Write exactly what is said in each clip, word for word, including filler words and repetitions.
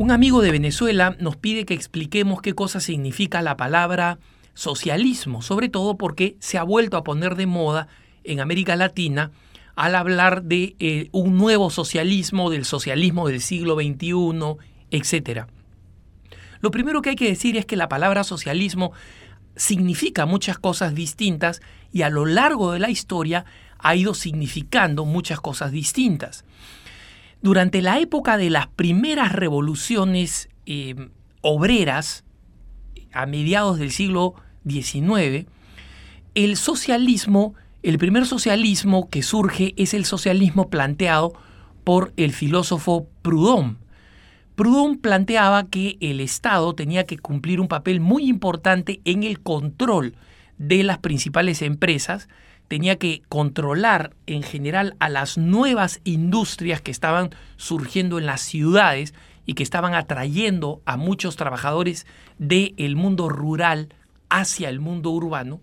Un amigo de Venezuela nos pide que expliquemos qué cosa significa la palabra socialismo, sobre todo porque se ha vuelto a poner de moda en América Latina al hablar de eh, un nuevo socialismo, del socialismo del siglo veintiuno, etcétera. Lo primero que hay que decir es que la palabra socialismo significa muchas cosas distintas y a lo largo de la historia ha ido significando muchas cosas distintas. Durante la época de las primeras revoluciones eh, obreras, a mediados del siglo diecinueve, el socialismo, el primer socialismo que surge es el socialismo planteado por el filósofo Proudhon. Proudhon planteaba que el Estado tenía que cumplir un papel muy importante en el control de las principales empresas, tenía que controlar en general a las nuevas industrias que estaban surgiendo en las ciudades y que estaban atrayendo a muchos trabajadores del mundo rural hacia el mundo urbano.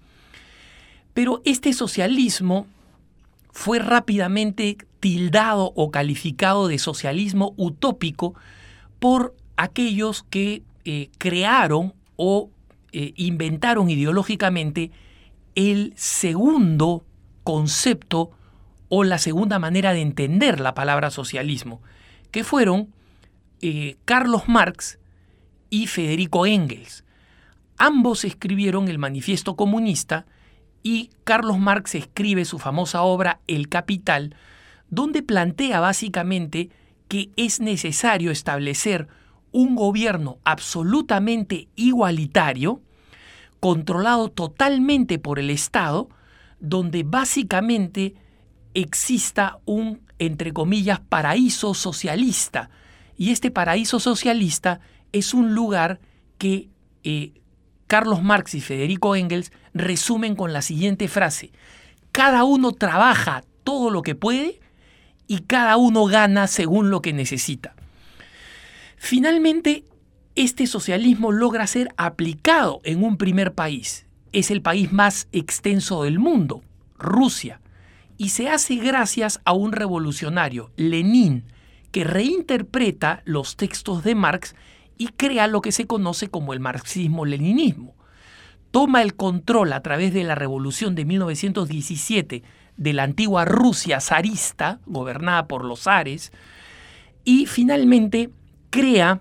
Pero este socialismo fue rápidamente tildado o calificado de socialismo utópico por aquellos que eh, crearon o eh, inventaron ideológicamente el segundo concepto o la segunda manera de entender la palabra socialismo, que fueron eh, Carlos Marx y Federico Engels. Ambos escribieron el Manifiesto Comunista y Carlos Marx escribe su famosa obra El Capital, donde plantea básicamente que es necesario establecer un gobierno absolutamente igualitario, controlado totalmente por el Estado, donde básicamente exista un, entre comillas, paraíso socialista. Y este paraíso socialista es un lugar que eh, Carlos Marx y Federico Engels resumen con la siguiente frase: cada uno trabaja todo lo que puede y cada uno gana según lo que necesita. Finalmente, este socialismo logra ser aplicado en un primer país. Es el país más extenso del mundo, Rusia, y se hace gracias a un revolucionario, Lenin, que reinterpreta los textos de Marx y crea lo que se conoce como el marxismo-leninismo. Toma el control a través de la revolución de mil novecientos diecisiete de la antigua Rusia zarista, gobernada por los zares, y finalmente crea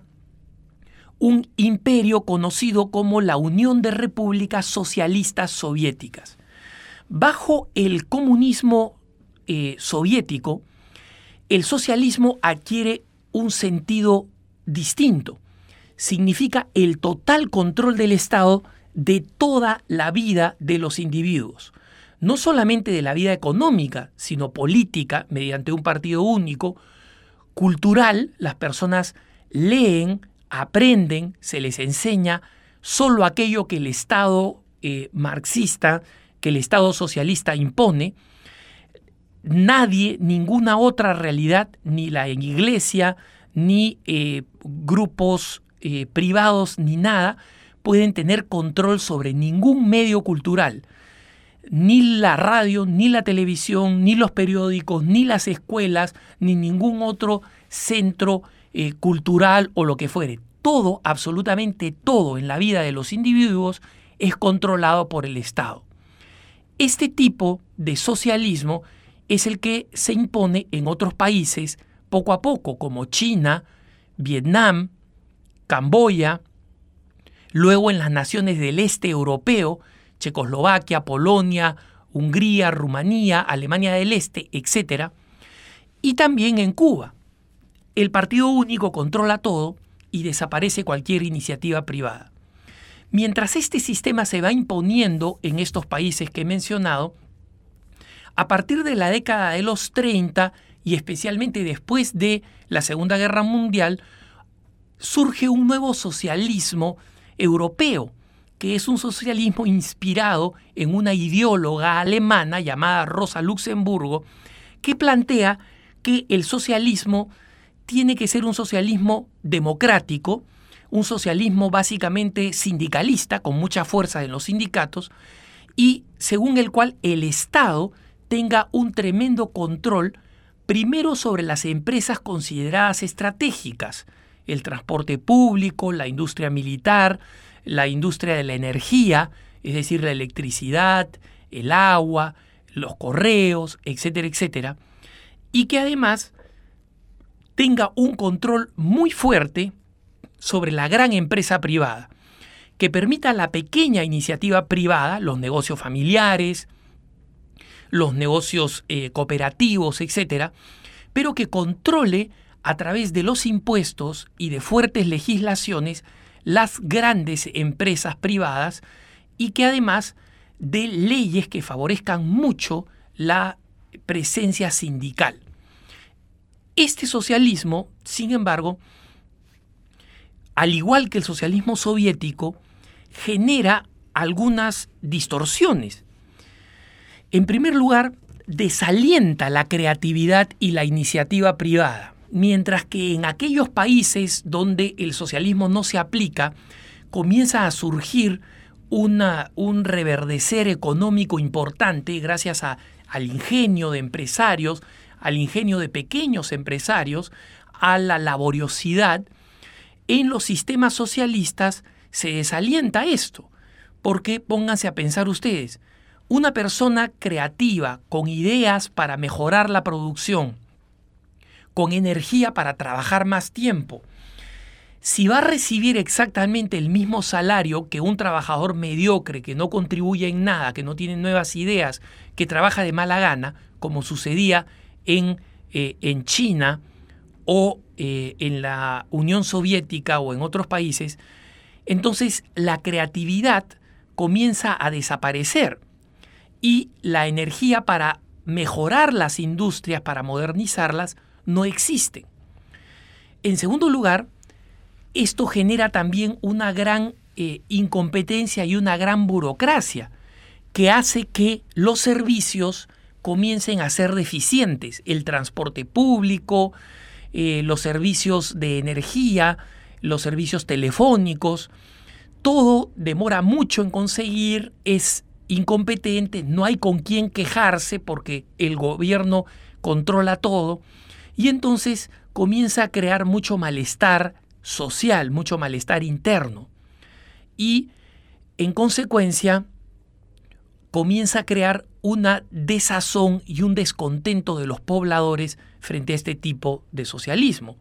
un imperio conocido como la Unión de Repúblicas Socialistas Soviéticas. Bajo el comunismo eh, soviético, el socialismo adquiere un sentido distinto. Significa el total control del Estado de toda la vida de los individuos. No solamente de la vida económica, sino política, mediante un partido único, cultural, las personas leen, aprenden, se les enseña solo aquello que el Estado eh, marxista, que el Estado socialista impone. Nadie, ninguna otra realidad, ni la iglesia, ni eh, grupos eh, privados, ni nada, pueden tener control sobre ningún medio cultural. Ni la radio, ni la televisión, ni los periódicos, ni las escuelas, ni ningún otro centro eh, cultural o lo que fuere. Todo, absolutamente todo en la vida de los individuos es controlado por el Estado. Este tipo de socialismo es el que se impone en otros países poco a poco, como China, Vietnam, Camboya, luego en las naciones del este europeo, Checoslovaquia, Polonia, Hungría, Rumanía, Alemania del Este, etcétera, y también en Cuba. El partido único controla todo y desaparece cualquier iniciativa privada. Mientras este sistema se va imponiendo en estos países que he mencionado, a partir de la década de los treinta y especialmente después de la Segunda Guerra Mundial, surge un nuevo socialismo europeo, que es un socialismo inspirado en una ideóloga alemana llamada Rosa Luxemburgo, que plantea que el socialismo tiene que ser un socialismo democrático, un socialismo básicamente sindicalista, con mucha fuerza en los sindicatos, y según el cual el Estado tenga un tremendo control, primero sobre las empresas consideradas estratégicas, el transporte público, la industria militar, la industria de la energía, es decir, la electricidad, el agua, los correos, etcétera, etcétera, y que además tenga un control muy fuerte sobre la gran empresa privada, que permita a la pequeña iniciativa privada, los negocios familiares, los negocios eh, cooperativos, etcétera, pero que controle a través de los impuestos y de fuertes legislaciones las grandes empresas privadas y que además dé leyes que favorezcan mucho la presencia sindical. Este socialismo, sin embargo, al igual que el socialismo soviético, genera algunas distorsiones. En primer lugar, desalienta la creatividad y la iniciativa privada, mientras que en aquellos países donde el socialismo no se aplica, comienza a surgir una, un reverdecer económico importante gracias a, al ingenio de empresarios, al ingenio de pequeños empresarios, a la laboriosidad. En los sistemas socialistas se desalienta esto, porque pónganse a pensar ustedes, una persona creativa con ideas para mejorar la producción, con energía para trabajar más tiempo, si va a recibir exactamente el mismo salario que un trabajador mediocre que no contribuye en nada, que no tiene nuevas ideas, que trabaja de mala gana, como sucedía en, eh, en China o eh, en la Unión Soviética o en otros países, entonces la creatividad comienza a desaparecer y la energía para mejorar las industrias, para modernizarlas, no existe. En segundo lugar, esto genera también una gran eh, incompetencia y una gran burocracia que hace que los servicios comiencen a ser deficientes. El transporte público, eh, los servicios de energía, los servicios telefónicos, todo demora mucho en conseguir, es incompetente, no hay con quién quejarse porque el gobierno controla todo y entonces comienza a crear mucho malestar social, mucho malestar interno y en consecuencia comienza a crear una desazón y un descontento de los pobladores frente a este tipo de socialismo.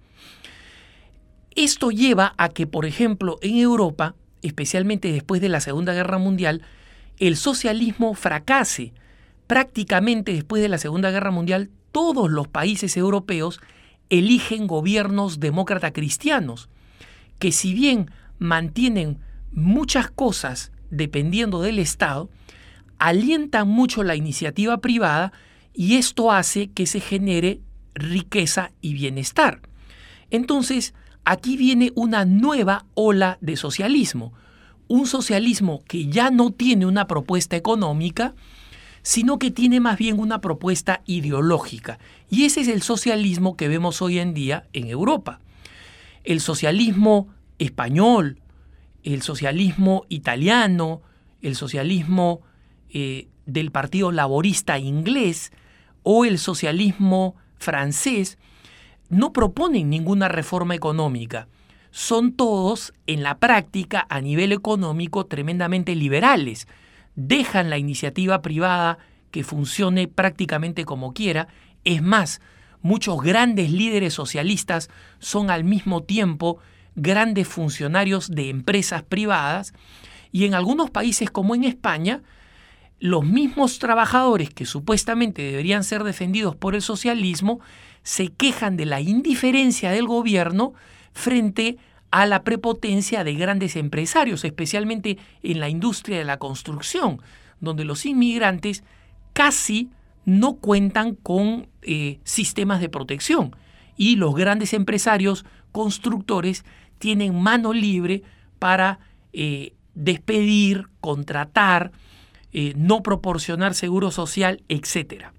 Esto lleva a que, por ejemplo, en Europa, especialmente después de la Segunda Guerra Mundial, el socialismo fracase. Prácticamente después de la Segunda Guerra Mundial, todos los países europeos eligen gobiernos demócrata cristianos, que si bien mantienen muchas cosas dependiendo del Estado, alientan mucho la iniciativa privada y esto hace que se genere riqueza y bienestar. Entonces, aquí viene una nueva ola de socialismo, un socialismo que ya no tiene una propuesta económica, sino que tiene más bien una propuesta ideológica. Y ese es el socialismo que vemos hoy en día en Europa. El socialismo español, el socialismo italiano, el socialismo eh, del Partido Laborista inglés o el socialismo francés no proponen ninguna reforma económica. Son todos, en la práctica, a nivel económico, tremendamente liberales. Dejan la iniciativa privada que funcione prácticamente como quiera. Es más, muchos grandes líderes socialistas son al mismo tiempo grandes funcionarios de empresas privadas y en algunos países como en España, los mismos trabajadores que supuestamente deberían ser defendidos por el socialismo se quejan de la indiferencia del gobierno frente a la prepotencia de grandes empresarios, especialmente en la industria de la construcción, donde los inmigrantes casi no cuentan con eh, sistemas de protección y los grandes empresarios constructores tienen mano libre para eh, despedir, contratar, eh, no proporcionar seguro social, etcétera.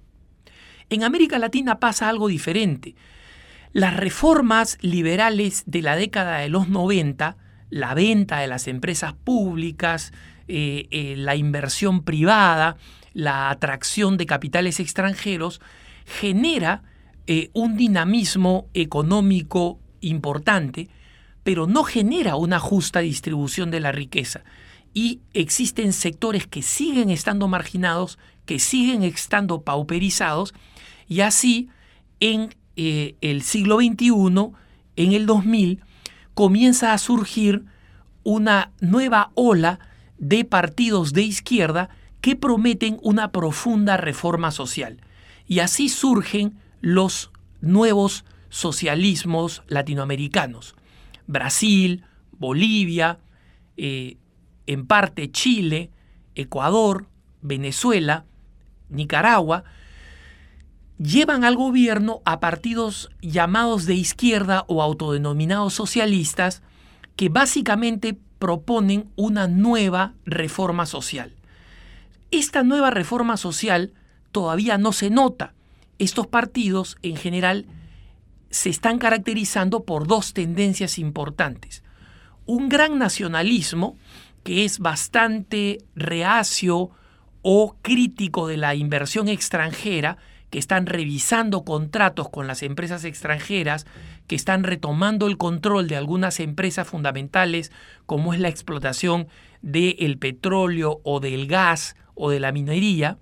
En América Latina pasa algo diferente. Las reformas liberales de la década de los noventa, la venta de las empresas públicas, eh, eh, la inversión privada, la atracción de capitales extranjeros, genera eh, un dinamismo económico importante, pero no genera una justa distribución de la riqueza. Y existen sectores que siguen estando marginados, que siguen estando pauperizados, y así en eh, el siglo veintiuno, en el dos mil, comienza a surgir una nueva ola de partidos de izquierda que prometen una profunda reforma social. Y así surgen los nuevos socialismos latinoamericanos. Brasil, Bolivia, eh, en parte Chile, Ecuador, Venezuela, Nicaragua, llevan al gobierno a partidos llamados de izquierda o autodenominados socialistas que básicamente proponen una nueva reforma social. Esta nueva reforma social todavía no se nota. Estos partidos en general se están caracterizando por dos tendencias importantes. Un gran nacionalismo que es bastante reacio o crítico de la inversión extranjera, que están revisando contratos con las empresas extranjeras, que están retomando el control de algunas empresas fundamentales como es la explotación del petróleo o del gas o de la minería.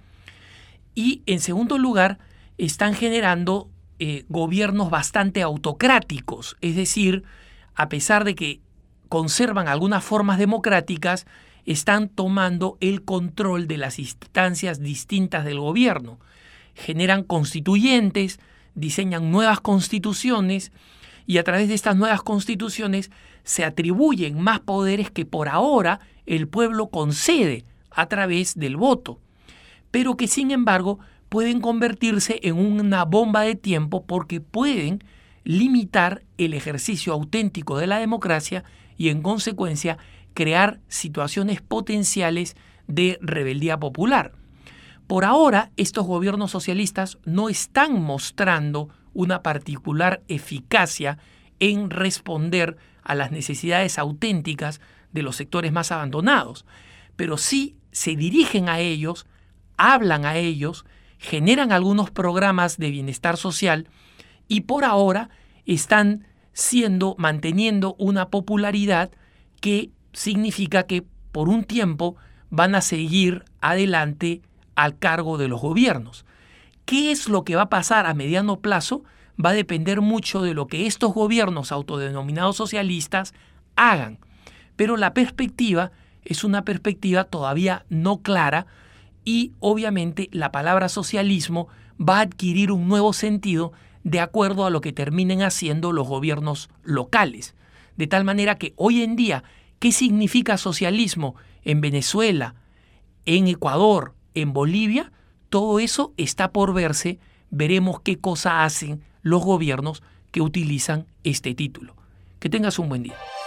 Y en segundo lugar, están generando eh, gobiernos bastante autocráticos, es decir, a pesar de que conservan algunas formas democráticas, están tomando el control de las instancias distintas del gobierno. Generan constituyentes, diseñan nuevas constituciones y a través de estas nuevas constituciones se atribuyen más poderes que por ahora el pueblo concede a través del voto, pero que sin embargo pueden convertirse en una bomba de tiempo porque pueden limitar el ejercicio auténtico de la democracia y en consecuencia crear situaciones potenciales de rebeldía popular. Por ahora, estos gobiernos socialistas no están mostrando una particular eficacia en responder a las necesidades auténticas de los sectores más abandonados, pero sí se dirigen a ellos, hablan a ellos, generan algunos programas de bienestar social y por ahora están siendo, manteniendo una popularidad que significa que por un tiempo van a seguir adelante al cargo de los gobiernos. ¿Qué es lo que va a pasar a mediano plazo? Va a depender mucho de lo que estos gobiernos autodenominados socialistas hagan. Pero la perspectiva es una perspectiva todavía no clara y obviamente la palabra socialismo va a adquirir un nuevo sentido de acuerdo a lo que terminen haciendo los gobiernos locales. De tal manera que hoy en día, ¿qué significa socialismo en Venezuela, en Ecuador, en Bolivia? Todo eso está por verse. Veremos qué cosa hacen los gobiernos que utilizan este título. Que tengas un buen día.